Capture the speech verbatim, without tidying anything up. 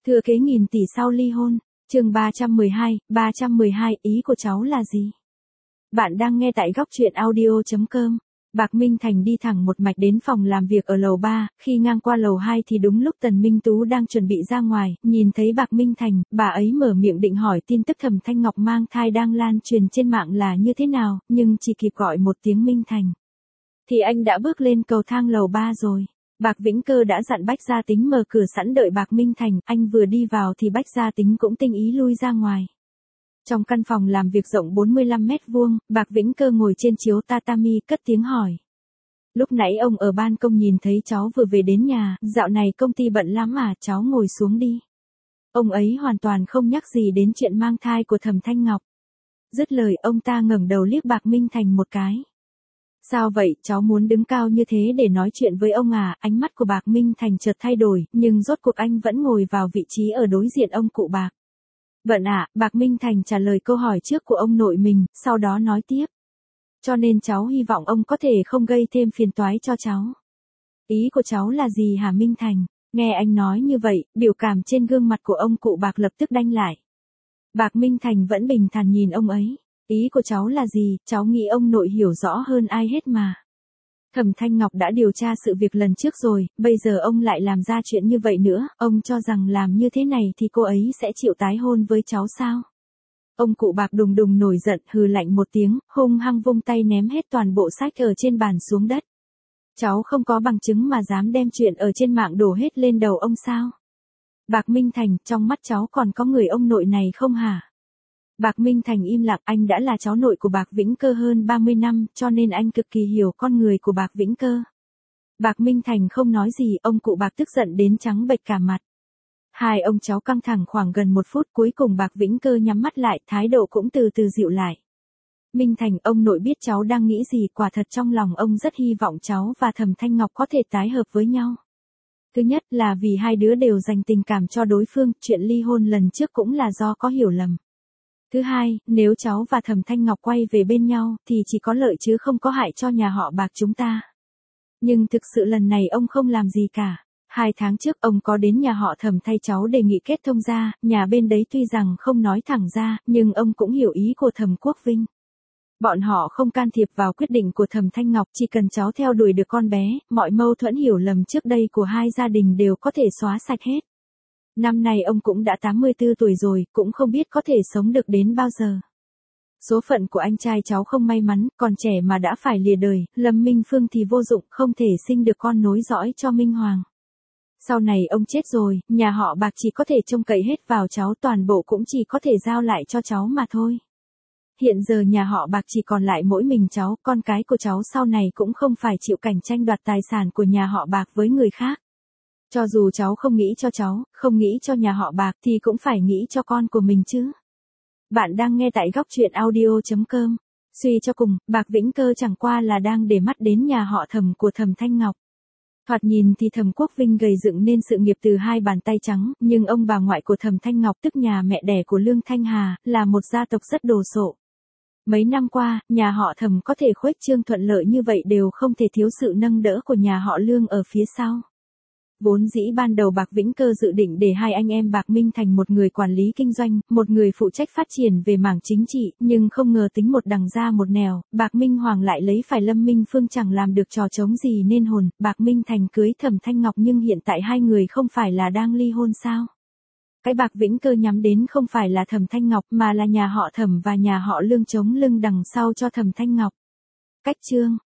Thừa kế nghìn tỷ sau ly hôn, chương ba trăm mười hai, ba trăm mười hai, ý của cháu là gì? Bạn đang nghe tại góc truyện audio chấm com. Bạc Minh Thành đi thẳng một mạch đến phòng làm việc ở lầu ba, khi ngang qua lầu hai thì đúng lúc Tần Minh Tú đang chuẩn bị ra ngoài, nhìn thấy Bạc Minh Thành, bà ấy mở miệng định hỏi tin tức Thẩm Thanh Ngọc mang thai đang lan truyền trên mạng là như thế nào, nhưng chỉ kịp gọi một tiếng Minh Thành. Thì anh đã bước lên cầu thang lầu ba rồi. Bạc Vĩnh Cơ đã dặn Bách Gia Tính mở cửa sẵn đợi Bạc Minh Thành, anh vừa đi vào thì Bách Gia Tính cũng tinh ý lui ra ngoài. Trong căn phòng làm việc rộng bốn mươi lăm mét vuông, Bạc Vĩnh Cơ ngồi trên chiếu tatami cất tiếng hỏi. Lúc nãy ông ở ban công nhìn thấy cháu vừa về đến nhà, dạo này công ty bận lắm à, cháu ngồi xuống đi. Ông ấy hoàn toàn không nhắc gì đến chuyện mang thai của Thẩm Thanh Ngọc. Dứt lời ông ta ngẩng đầu liếc Bạc Minh Thành một cái. Sao vậy, cháu muốn đứng cao như thế để nói chuyện với ông à? Ánh mắt của Bạc Minh Thành chợt thay đổi, nhưng rốt cuộc anh vẫn ngồi vào vị trí ở đối diện ông cụ Bạc. Bận ạ, Bạc Minh Thành trả lời câu hỏi trước của ông nội mình, sau đó nói tiếp. Cho nên cháu hy vọng ông có thể không gây thêm phiền toái cho cháu. Ý của cháu là gì hả Minh Thành? Nghe anh nói như vậy, biểu cảm trên gương mặt của ông cụ Bạc lập tức đanh lại. Bạc Minh Thành vẫn bình thản nhìn ông ấy. Ý của cháu là gì, cháu nghĩ ông nội hiểu rõ hơn ai hết mà. Thẩm Thanh Ngọc đã điều tra sự việc lần trước rồi, bây giờ ông lại làm ra chuyện như vậy nữa, ông cho rằng làm như thế này thì cô ấy sẽ chịu tái hôn với cháu sao? Ông cụ Bạc đùng đùng nổi giận, hừ lạnh một tiếng, hung hăng vung tay ném hết toàn bộ sách ở trên bàn xuống đất. Cháu không có bằng chứng mà dám đem chuyện ở trên mạng đổ hết lên đầu ông sao? Bạc Minh Thành, trong mắt cháu còn có người ông nội này không hả? Bạc Minh Thành im lặng, anh đã là cháu nội của Bạc Vĩnh Cơ hơn ba mươi năm, cho nên anh cực kỳ hiểu con người của Bạc Vĩnh Cơ. Bạc Minh Thành không nói gì, ông cụ Bạc tức giận đến trắng bệch cả mặt. Hai ông cháu căng thẳng khoảng gần một phút, cuối cùng Bạc Vĩnh Cơ nhắm mắt lại, thái độ cũng từ từ dịu lại. Minh Thành, ông nội biết cháu đang nghĩ gì, quả thật trong lòng ông rất hy vọng cháu và Thẩm Thanh Ngọc có thể tái hợp với nhau. Thứ nhất là vì hai đứa đều dành tình cảm cho đối phương, chuyện ly hôn lần trước cũng là do có hiểu lầm. Thứ hai, nếu cháu và Thẩm Thanh Ngọc quay về bên nhau, thì chỉ có lợi chứ không có hại cho nhà họ Bạc chúng ta. Nhưng thực sự lần này ông không làm gì cả. Hai tháng trước ông có đến nhà họ Thẩm thay cháu đề nghị kết thông gia, nhà bên đấy tuy rằng không nói thẳng ra, nhưng ông cũng hiểu ý của Thẩm Quốc Vinh. Bọn họ không can thiệp vào quyết định của Thẩm Thanh Ngọc, chỉ cần cháu theo đuổi được con bé, mọi mâu thuẫn hiểu lầm trước đây của hai gia đình đều có thể xóa sạch hết. Năm nay ông cũng đã tám mươi tư tuổi rồi, cũng không biết có thể sống được đến bao giờ. Số phận của anh trai cháu không may mắn, còn trẻ mà đã phải lìa đời, Lâm Minh Phương thì vô dụng, không thể sinh được con nối dõi cho Minh Hoàng. Sau này ông chết rồi, nhà họ Bạc chỉ có thể trông cậy hết vào cháu, toàn bộ cũng chỉ có thể giao lại cho cháu mà thôi. Hiện giờ nhà họ Bạc chỉ còn lại mỗi mình cháu, con cái của cháu sau này cũng không phải chịu cảnh tranh đoạt tài sản của nhà họ Bạc với người khác. Cho dù cháu không nghĩ cho cháu, không nghĩ cho nhà họ Bạc thì cũng phải nghĩ cho con của mình chứ. Bạn đang nghe tại góc truyện audio chấm com. Suy cho cùng, Bạc Vĩnh Cơ chẳng qua là đang để mắt đến nhà họ Thẩm của Thẩm Thanh Ngọc. Thoạt nhìn thì Thẩm Quốc Vinh gầy dựng nên sự nghiệp từ hai bàn tay trắng, nhưng ông bà ngoại của Thẩm Thanh Ngọc tức nhà mẹ đẻ của Lương Thanh Hà, là một gia tộc rất đồ sộ. Mấy năm qua, nhà họ Thẩm có thể khuếch trương thuận lợi như vậy đều không thể thiếu sự nâng đỡ của nhà họ Lương ở phía sau. Vốn dĩ ban đầu Bạc Vĩnh Cơ dự định để hai anh em Bạc Minh Thành một người quản lý kinh doanh, một người phụ trách phát triển về mảng chính trị, nhưng không ngờ tính một đằng ra một nẻo, Bạc Minh Hoàng lại lấy phải Lâm Minh Phương chẳng làm được trò trống gì nên hồn, Bạc Minh Thành cưới Thẩm Thanh Ngọc nhưng hiện tại hai người không phải là đang ly hôn sao? Cái Bạc Vĩnh Cơ nhắm đến không phải là Thẩm Thanh Ngọc mà là nhà họ Thẩm và nhà họ Lương chống lưng đằng sau cho Thẩm Thanh Ngọc. Cách chương